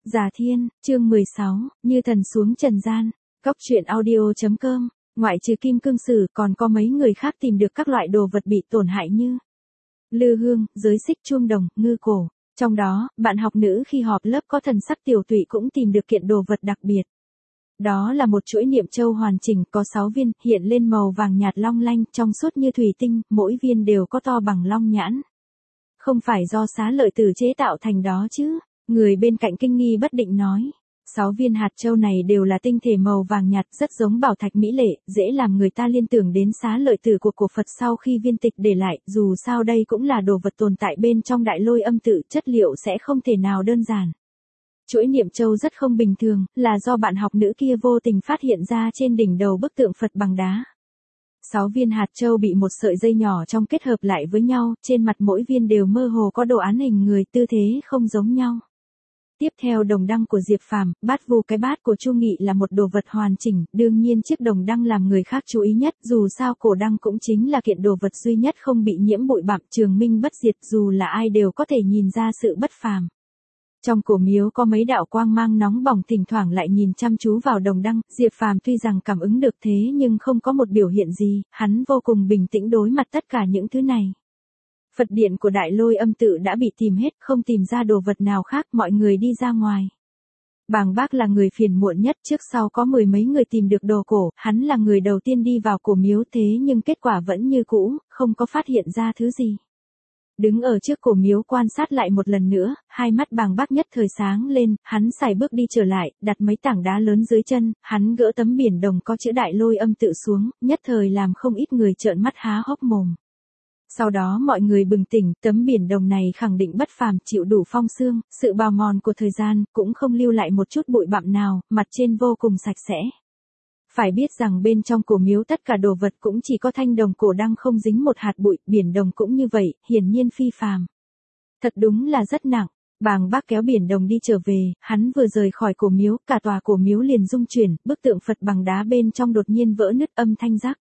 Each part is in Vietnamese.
Già Thiên, chương 16, Như thần xuống trần gian. Cóc truyện audio.com. Ngoại trừ Kim Cương Sử còn có mấy người khác tìm được các loại đồ vật bị tổn hại như lư hương, giới xích chuông đồng, ngư cổ. Trong đó, bạn học nữ khi họp lớp có thần sắc tiểu tụy cũng tìm được kiện đồ vật đặc biệt. Đó là một chuỗi niệm châu hoàn chỉnh có 6 viên, hiện lên màu vàng nhạt long lanh, trong suốt như thủy tinh, mỗi viên đều có to bằng long nhãn. Không phải do Xá Lợi Tử chế tạo thành đó chứ? Người bên cạnh kinh nghi bất định nói. 6 viên hạt châu này đều là tinh thể màu vàng nhạt, rất giống bảo thạch mỹ lệ, dễ làm người ta liên tưởng đến Xá Lợi Tử của cổ Phật sau khi viên tịch để lại, dù sao đây cũng là đồ vật tồn tại bên trong Đại Lôi Âm Tự, chất liệu sẽ không thể nào đơn giản. Chuỗi niệm châu rất không bình thường, là do bạn học nữ kia vô tình phát hiện ra trên đỉnh đầu bức tượng Phật bằng đá. 6 viên hạt châu bị một sợi dây nhỏ trong kết hợp lại với nhau, trên mặt mỗi viên đều mơ hồ có đồ án hình người, tư thế không giống nhau. Tiếp theo đồng đăng của Diệp Phàm, bát vu cái bát của Chu Nghị là một đồ vật hoàn chỉnh, đương nhiên chiếc đồng đăng làm người khác chú ý nhất, dù sao cổ đăng cũng chính là kiện đồ vật duy nhất không bị nhiễm bụi bặm, trường minh bất diệt, dù là ai đều có thể nhìn ra sự bất phàm. Trong cổ miếu có mấy đạo quang mang nóng bỏng thỉnh thoảng lại nhìn chăm chú vào đồng đăng, Diệp Phàm tuy rằng cảm ứng được thế nhưng không có một biểu hiện gì, hắn vô cùng bình tĩnh đối mặt tất cả những thứ này. Phật điện của Đại Lôi Âm Tự đã bị tìm hết, không tìm ra đồ vật nào khác, mọi người đi ra ngoài. Bàng Bác là người phiền muộn nhất, trước sau có 10 mấy người tìm được đồ cổ, hắn là người đầu tiên đi vào cổ miếu thế nhưng kết quả vẫn như cũ, không có phát hiện ra thứ gì. Đứng ở trước cổ miếu quan sát lại một lần nữa, hai mắt Bàng Bác nhất thời sáng lên, hắn sải bước đi trở lại, đặt mấy tảng đá lớn dưới chân, hắn gỡ tấm biển đồng có chữ Đại Lôi Âm Tự xuống, nhất thời làm không ít người trợn mắt há hốc mồm. Sau đó mọi người bừng tỉnh, tấm biển đồng này khẳng định bất phàm, chịu đủ phong sương, sự bào mòn của thời gian, cũng không lưu lại một chút bụi bặm nào, mặt trên vô cùng sạch sẽ. Phải biết rằng bên trong cổ miếu tất cả đồ vật cũng chỉ có thanh đồng cổ đăng không dính một hạt bụi, biển đồng cũng như vậy, hiển nhiên phi phàm. Thật đúng là rất nặng. Bàng Bác kéo biển đồng đi trở về, hắn vừa rời khỏi cổ miếu, cả tòa cổ miếu liền rung chuyển, bức tượng Phật bằng đá bên trong đột nhiên vỡ nứt, âm thanh rắc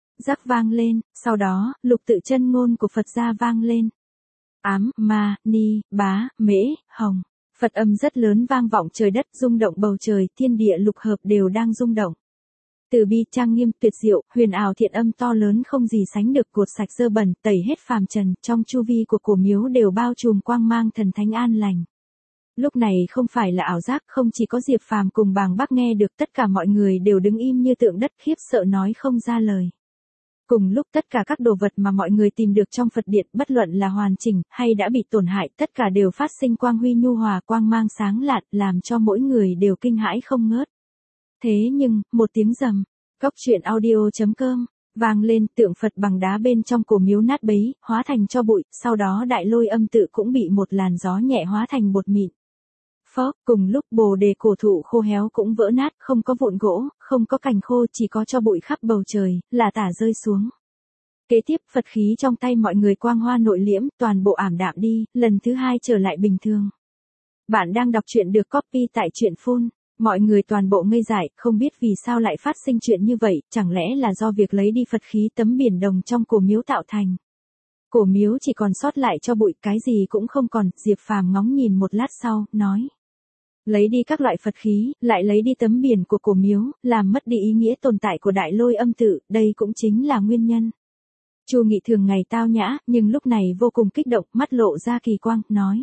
vang lên, sau đó, lục tự chân ngôn của Phật gia vang lên. Ám, ma, ni, bá, mễ, hồng. Phật âm rất lớn vang vọng trời đất, rung động bầu trời, thiên địa lục hợp đều đang rung động. Từ bi trang nghiêm tuyệt diệu, huyền ảo thiện âm to lớn không gì sánh được, cột sạch dơ bẩn, tẩy hết phàm trần, trong chu vi của cổ miếu đều bao trùm quang mang thần thánh an lành. Lúc này không phải là ảo giác, không chỉ có Diệp Phàm cùng Bàng Bác nghe được, tất cả mọi người đều đứng im như tượng đất, khiếp sợ nói không ra lời. Cùng lúc tất cả các đồ vật mà mọi người tìm được trong Phật điện, bất luận là hoàn chỉnh hay đã bị tổn hại, tất cả đều phát sinh quang huy nhu hòa, quang mang sáng lạn, làm cho mỗi người đều kinh hãi không ngớt. Thế nhưng, một tiếng rầm, cóc truyện audio.com, vang lên, tượng Phật bằng đá bên trong cổ miếu nát bấy, hóa thành tro bụi, sau đó Đại Lôi Âm Tự cũng bị một làn gió nhẹ hóa thành bột mịn. Phó, cùng lúc Bồ Đề cổ thụ khô héo cũng vỡ nát, không có vụn gỗ, không có cành khô, chỉ có tro bụi khắp bầu trời, là tả rơi xuống. Kế tiếp Phật khí trong tay mọi người quang hoa nội liễm, toàn bộ ảm đạm đi, lần thứ hai trở lại bình thường. Bạn đang đọc truyện được copy tại truyện phun. Mọi người toàn bộ ngây dại, không biết vì sao lại phát sinh chuyện như vậy, chẳng lẽ là do việc lấy đi Phật khí tấm biển đồng trong cổ miếu tạo thành. Cổ miếu chỉ còn sót lại cho bụi, cái gì cũng không còn, Diệp Phàm ngóng nhìn một lát sau, nói. Lấy đi các loại Phật khí, lại lấy đi tấm biển của cổ miếu, làm mất đi ý nghĩa tồn tại của Đại Lôi Âm Tự, đây cũng chính là nguyên nhân. Chu Nghị thường ngày tao nhã, nhưng lúc này vô cùng kích động, mắt lộ ra kỳ quang, nói.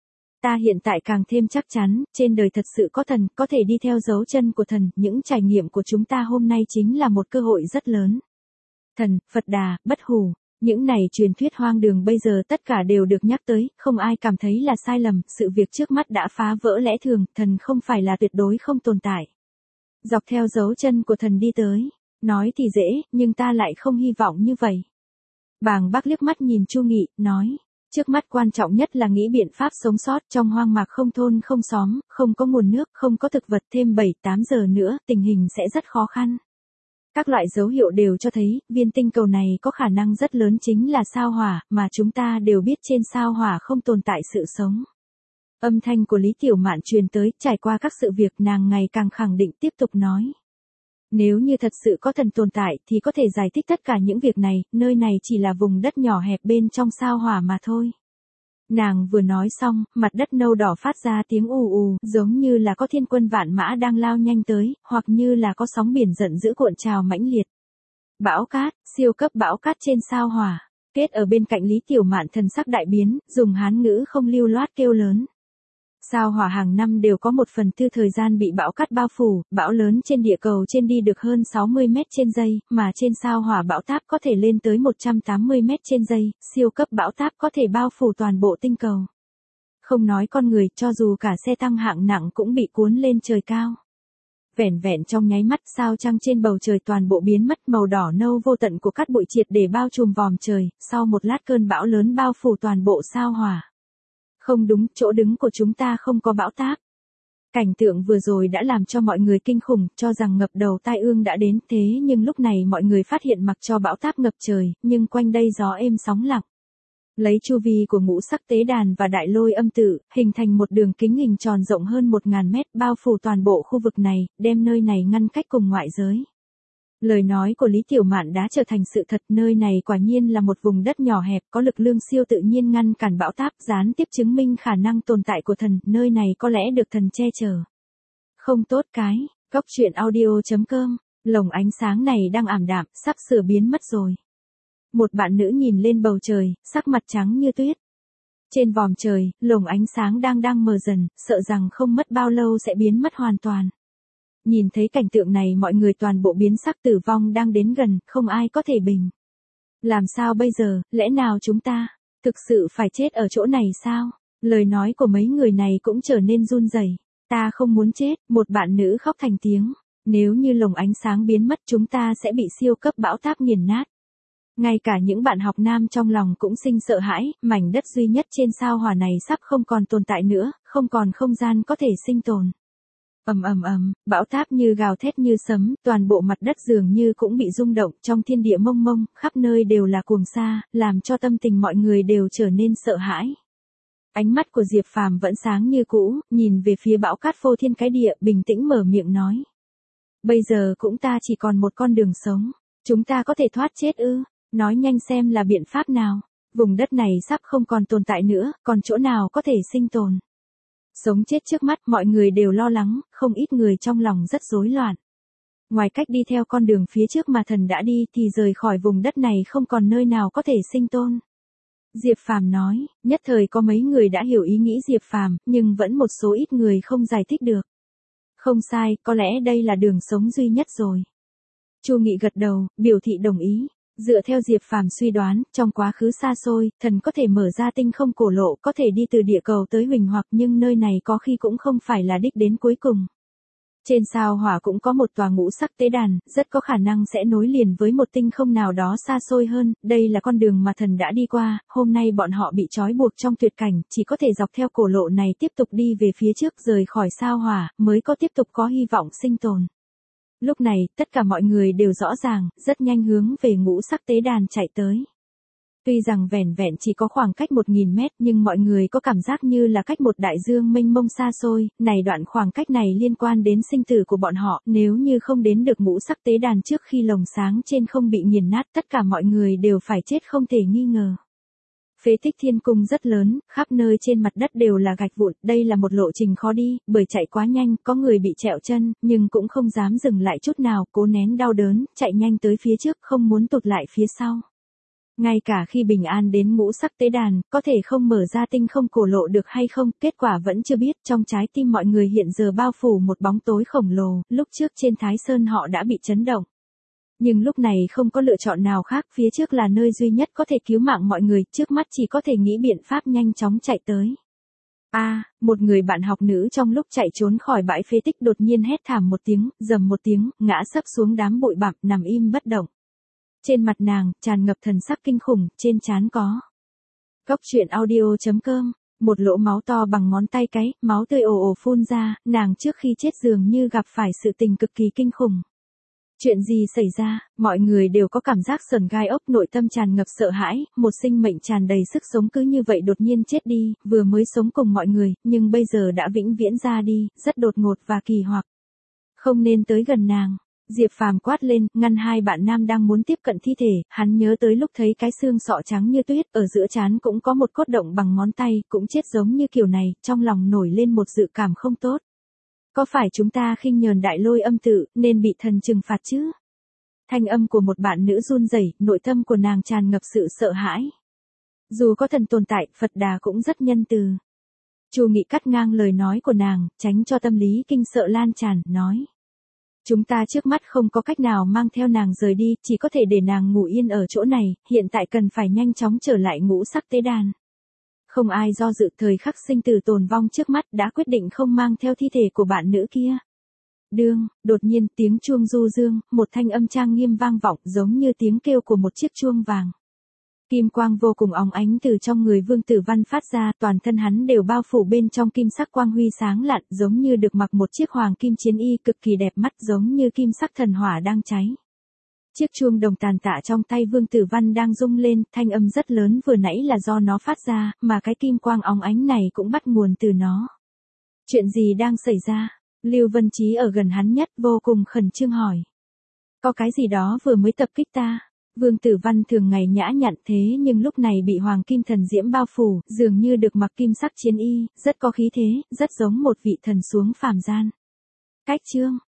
Ta hiện tại càng thêm chắc chắn, trên đời thật sự có thần, có thể đi theo dấu chân của thần, những trải nghiệm của chúng ta hôm nay chính là một cơ hội rất lớn. Thần, Phật Đà, Bất Hủ, những này truyền thuyết hoang đường bây giờ tất cả đều được nhắc tới, không ai cảm thấy là sai lầm, sự việc trước mắt đã phá vỡ lẽ thường, thần không phải là tuyệt đối không tồn tại. Dọc theo dấu chân của thần đi tới, nói thì dễ, nhưng ta lại không hy vọng như vậy. Bàng Bác liếc mắt nhìn Chu Nghị, nói. Trước mắt quan trọng nhất là nghĩ biện pháp sống sót, trong hoang mạc không thôn không xóm, không có nguồn nước, không có thực vật, thêm 7-8 giờ nữa, tình hình sẽ rất khó khăn. Các loại dấu hiệu đều cho thấy, viên tinh cầu này có khả năng rất lớn chính là sao hỏa, mà chúng ta đều biết trên sao hỏa không tồn tại sự sống. Âm thanh của Lý Tiểu Mạn truyền tới, trải qua các sự việc nàng ngày càng khẳng định tiếp tục nói. Nếu như thật sự có thần tồn tại thì có thể giải thích tất cả những việc này, nơi này chỉ là vùng đất nhỏ hẹp bên trong sao hỏa mà thôi. Nàng vừa nói xong, mặt đất nâu đỏ phát ra tiếng ù ù, giống như là có thiên quân vạn mã đang lao nhanh tới, hoặc như là có sóng biển giận dữ cuộn trào mãnh liệt. Bão cát, siêu cấp bão cát trên sao Hỏa. Kết ở bên cạnh Lý Tiểu Mạn thần sắc đại biến, dùng Hán ngữ không lưu loát kêu lớn. Sao Hỏa hàng năm đều có 1/4 thời gian bị bão cát bao phủ, bão lớn trên địa cầu trên đi được hơn 60 mét trên giây, mà trên sao Hỏa bão táp có thể lên tới 180 mét trên giây, siêu cấp bão táp có thể bao phủ toàn bộ tinh cầu. Không nói con người, cho dù cả xe tăng hạng nặng cũng bị cuốn lên trời cao. Vẻn vẹn trong nháy mắt, sao trăng trên bầu trời toàn bộ biến mất, màu đỏ nâu vô tận của cát bụi triệt để bao trùm vòm trời, sau một lát cơn bão lớn bao phủ toàn bộ sao Hỏa. Không đúng, chỗ đứng của chúng ta không có bão táp. Cảnh tượng vừa rồi đã làm cho mọi người kinh khủng, cho rằng ngập đầu tai ương đã đến, thế nhưng lúc này mọi người phát hiện mặc cho bão táp ngập trời, nhưng quanh đây gió êm sóng lặng. Lấy chu vi của ngũ sắc tế đàn và đại lôi âm tự, hình thành một đường kính hình tròn rộng hơn 1000 mét, bao phủ toàn bộ khu vực này, đem nơi này ngăn cách cùng ngoại giới. Lời nói của Lý Tiểu Mạn đã trở thành sự thật, nơi này quả nhiên là một vùng đất nhỏ hẹp, có lực lượng siêu tự nhiên ngăn cản bão táp, gián tiếp chứng minh khả năng tồn tại của thần, nơi này có lẽ được thần che chở. Không tốt cái, Cóc truyện audio.com, lồng ánh sáng này đang ảm đạm, sắp sửa biến mất rồi. Một bạn nữ nhìn lên bầu trời, sắc mặt trắng như tuyết. Trên vòm trời, lồng ánh sáng đang mờ dần, sợ rằng không mất bao lâu sẽ biến mất hoàn toàn. Nhìn thấy cảnh tượng này mọi người toàn bộ biến sắc, tử vong đang đến gần, không ai có thể bình. Làm sao bây giờ, lẽ nào chúng ta, thực sự phải chết ở chỗ này sao? Lời nói của mấy người này cũng trở nên run rẩy. Ta không muốn chết, một bạn nữ khóc thành tiếng. Nếu như lồng ánh sáng biến mất chúng ta sẽ bị siêu cấp bão táp nghiền nát. Ngay cả những bạn học nam trong lòng cũng sinh sợ hãi, mảnh đất duy nhất trên sao Hỏa này sắp không còn tồn tại nữa, không còn không gian có thể sinh tồn. Ầm ầm ầm, bão táp như gào thét như sấm, toàn bộ mặt đất dường như cũng bị rung động, trong thiên địa mênh mông, khắp nơi đều là cuồng sa, làm cho tâm tình mọi người đều trở nên sợ hãi. Ánh mắt của Diệp Phàm vẫn sáng như cũ, nhìn về phía bão cát phô thiên cái địa, bình tĩnh mở miệng nói. Bây giờ cũng ta chỉ còn một con đường sống, chúng ta có thể thoát chết ư? Nói nhanh xem là biện pháp nào, vùng đất này sắp không còn tồn tại nữa, còn chỗ nào có thể sinh tồn. Sống chết trước mắt mọi người đều lo lắng, không ít người trong lòng rất rối loạn. Ngoài cách đi theo con đường phía trước mà thần đã đi thì rời khỏi vùng đất này không còn nơi nào có thể sinh tồn. Diệp Phàm nói, nhất thời có mấy người đã hiểu ý nghĩ Diệp Phàm, nhưng vẫn một số ít người không giải thích được. Không sai, có lẽ đây là đường sống duy nhất rồi. Chu Nghị gật đầu, biểu thị đồng ý. Dựa theo Diệp Phàm suy đoán, trong quá khứ xa xôi, thần có thể mở ra tinh không cổ lộ, có thể đi từ địa cầu tới Huỳnh Hoặc, nhưng nơi này có khi cũng không phải là đích đến cuối cùng. Trên sao Hỏa cũng có một tòa ngũ sắc tế đàn, rất có khả năng sẽ nối liền với một tinh không nào đó xa xôi hơn, đây là con đường mà thần đã đi qua, hôm nay bọn họ bị trói buộc trong tuyệt cảnh, chỉ có thể dọc theo cổ lộ này tiếp tục đi về phía trước, rời khỏi sao Hỏa, mới có tiếp tục có hy vọng sinh tồn. Lúc này, tất cả mọi người đều rõ ràng, rất nhanh hướng về ngũ sắc tế đàn chạy tới. Tuy rằng vẻn vẹn chỉ có khoảng cách 1000 mét nhưng mọi người có cảm giác như là cách một đại dương mênh mông xa xôi, này đoạn khoảng cách này liên quan đến sinh tử của bọn họ, nếu như không đến được ngũ sắc tế đàn trước khi lồng sáng trên không bị nghiền nát tất cả mọi người đều phải chết không thể nghi ngờ. Phế tích thiên cung rất lớn, khắp nơi trên mặt đất đều là gạch vụn, đây là một lộ trình khó đi, bởi chạy quá nhanh, có người bị trẹo chân, nhưng cũng không dám dừng lại chút nào, cố nén đau đớn, chạy nhanh tới phía trước, không muốn tụt lại phía sau. Ngay cả khi bình an đến ngũ sắc tế đàn, có thể không mở ra tinh không cổ lộ được hay không, kết quả vẫn chưa biết, trong trái tim mọi người hiện giờ bao phủ một bóng tối khổng lồ, lúc trước trên Thái Sơn họ đã bị chấn động. Nhưng lúc này không có lựa chọn nào khác, phía trước là nơi duy nhất có thể cứu mạng mọi người, trước mắt chỉ có thể nghĩ biện pháp nhanh chóng chạy tới. Một người bạn học nữ trong lúc chạy trốn khỏi bãi phế tích đột nhiên hét thảm một tiếng, rầm một tiếng, ngã sấp xuống đám bụi bặm, nằm im bất động. Trên mặt nàng, tràn ngập thần sắc kinh khủng, trên trán có. Cóc truyện audio.com, một lỗ máu to bằng ngón tay cái, máu tươi ồ ồ phun ra, nàng trước khi chết dường như gặp phải sự tình cực kỳ kinh khủng. Chuyện gì xảy ra, mọi người đều có cảm giác sởn gai ốc, nội tâm tràn ngập sợ hãi, một sinh mệnh tràn đầy sức sống cứ như vậy đột nhiên chết đi, vừa mới sống cùng mọi người, nhưng bây giờ đã vĩnh viễn ra đi, rất đột ngột và kỳ hoặc. Không nên tới gần nàng. Diệp Phàm quát lên, ngăn hai bạn nam đang muốn tiếp cận thi thể, hắn nhớ tới lúc thấy cái xương sọ trắng như tuyết, ở giữa trán cũng có một cốt động bằng ngón tay, cũng chết giống như kiểu này, trong lòng nổi lên một dự cảm không tốt. Có phải chúng ta khinh nhờn đại lôi âm tự, nên bị thần trừng phạt chứ? Thanh âm của một bạn nữ run rẩy, nội tâm của nàng tràn ngập sự sợ hãi. Dù có thần tồn tại, Phật Đà cũng rất nhân từ. Chu Nghị cắt ngang lời nói của nàng, tránh cho tâm lý kinh sợ lan tràn, nói. Chúng ta trước mắt không có cách nào mang theo nàng rời đi, chỉ có thể để nàng ngủ yên ở chỗ này, hiện tại cần phải nhanh chóng trở lại ngũ sắc tế đàn. Không ai do dự, thời khắc sinh tử tồn vong trước mắt, đã quyết định không mang theo thi thể của bạn nữ kia. Đột nhiên tiếng chuông du dương, một thanh âm trang nghiêm vang vọng giống như tiếng kêu của một chiếc chuông vàng. Kim quang vô cùng óng ánh từ trong người Vương Tử Văn phát ra, toàn thân hắn đều bao phủ bên trong kim sắc quang huy sáng lạn, giống như được mặc một chiếc hoàng kim chiến y cực kỳ đẹp mắt, giống như kim sắc thần hỏa đang cháy. Chiếc chuông đồng tàn tạ trong tay Vương Tử Văn đang rung lên, thanh âm rất lớn vừa nãy là do nó phát ra, mà cái kim quang óng ánh này cũng bắt nguồn từ nó. Chuyện gì đang xảy ra? Lưu Vân Chí ở gần hắn nhất vô cùng khẩn trương hỏi. Có cái gì đó vừa mới tập kích ta. Vương Tử Văn thường ngày nhã nhặn thế nhưng lúc này bị hoàng kim thần diễm bao phủ, dường như được mặc kim sắc chiến y, rất có khí thế, rất giống một vị thần xuống phàm gian. Cách chương